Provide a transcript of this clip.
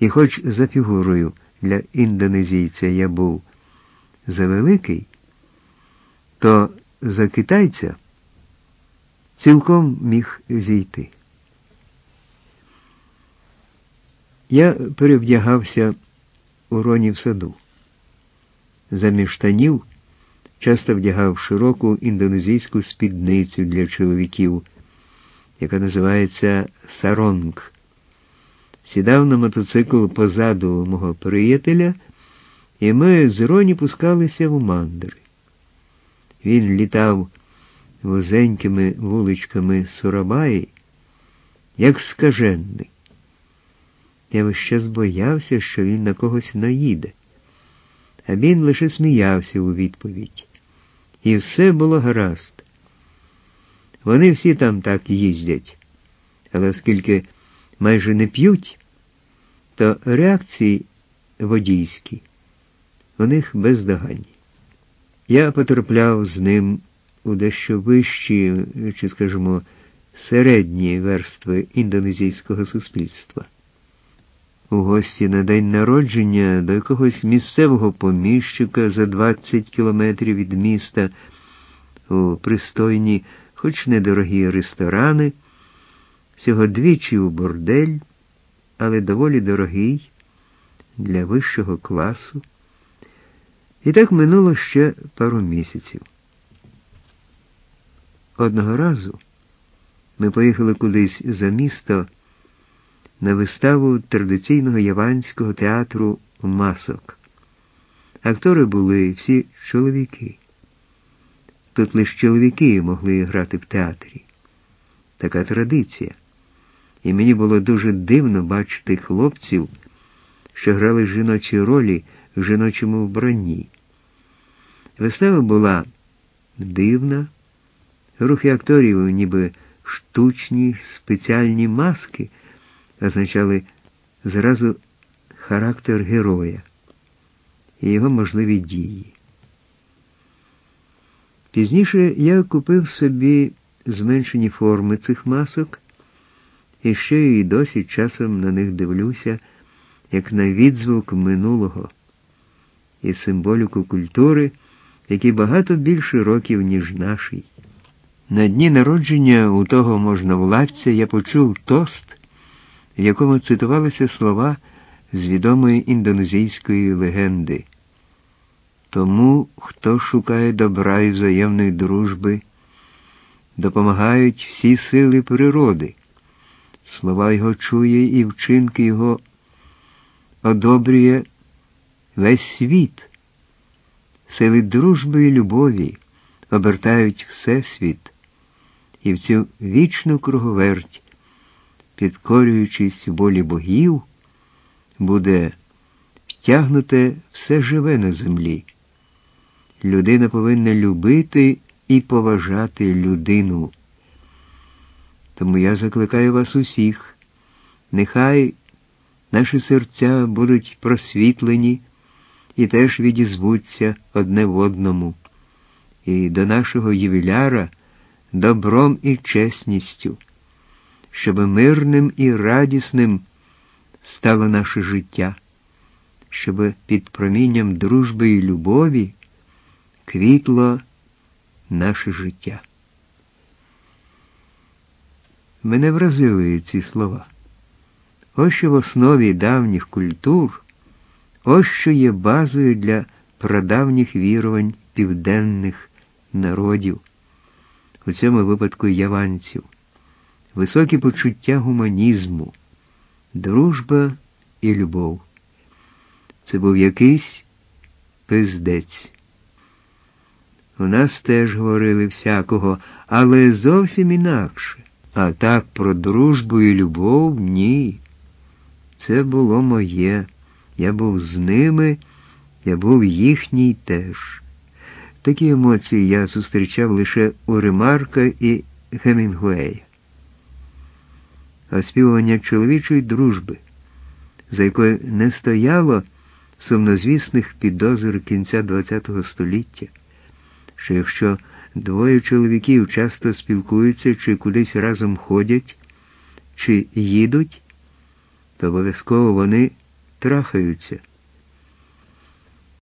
І хоч за фігурою для індонезійця я був завеликий, то за китайця цілком міг зійти. Я перевдягався у Роні в саду. Замість штанів часто вдягав широку індонезійську спідницю для чоловіків, яка називається саронг. Сідав на мотоцикл позаду мого приятеля, і ми з Роні пускалися в мандри. Він літав вузенькими вуличками Сурабаї, як скажений. Я весь час боявся, що він на когось наїде. А він лише сміявся у відповідь. І все було гаразд. Вони всі там так їздять. Але оскільки майже не п'ють, то реакції водійські у них бездоганні. Я потрапляв з ним у дещо вищі, чи, скажімо, середні верстви індонезійського суспільства. У гості на день народження до якогось місцевого поміщика за 20 кілометрів від міста, у пристойні, хоч недорогі ресторани, всього двічі у бордель, але доволі дорогий, для вищого класу. І так минуло ще пару місяців. Одного разу ми поїхали кудись за місто на виставу традиційного яванського театру масок. Актори були всі чоловіки. Тут лише чоловіки могли грати в театрі. Така традиція. І мені було дуже дивно бачити хлопців, що грали жіночі ролі в жіночому вбранні. Вистава була дивна, рухи акторів, ніби штучні, спеціальні маски, означали зразу характер героя і його можливі дії. Пізніше я купив собі зменшені форми цих масок, і ще й досі часом на них дивлюся, як на відзвук минулого і символіку культури, який багато більше років, ніж нашій. На дні народження у того можновладця я почув тост, в якому цитувалися слова з відомої індонезійської легенди. Тому, хто шукає добра і взаємної дружби, допомагають всі сили природи. Слова його чує і вчинки його одобрює весь світ. Сили дружби і любові обертають всесвіт, і в цю вічну круговерть, підкорюючись волі богів, буде втягнуте все живе на землі. Людина повинна любити і поважати людину. Тому я закликаю вас усіх, нехай наші серця будуть просвітлені і теж відізвуться одне в одному, і до нашого ювіляра добром і чесністю, щоб мирним і радісним стало наше життя, щоб під промінням дружби і любові квітло наше життя. Мене вразили ці слова. Ось що в основі давніх культур, ось що є базою для прадавніх вірувань південних народів, у цьому випадку яванців, високі почуття гуманізму, дружба і любов. Це був якийсь пиздець. У нас теж говорили всякого, але зовсім інакше. А так про дружбу і любов – ні. Це було моє. Я був з ними, я був їхній теж. Такі емоції я зустрічав лише у Ремарка і Гемінгуея. Оспівування чоловічої дружби, за якою не стояло сумнозвісних підозр кінця ХХ століття, що якщо двоє чоловіків часто спілкуються чи кудись разом ходять, чи їдуть, то обов'язково вони трахаються.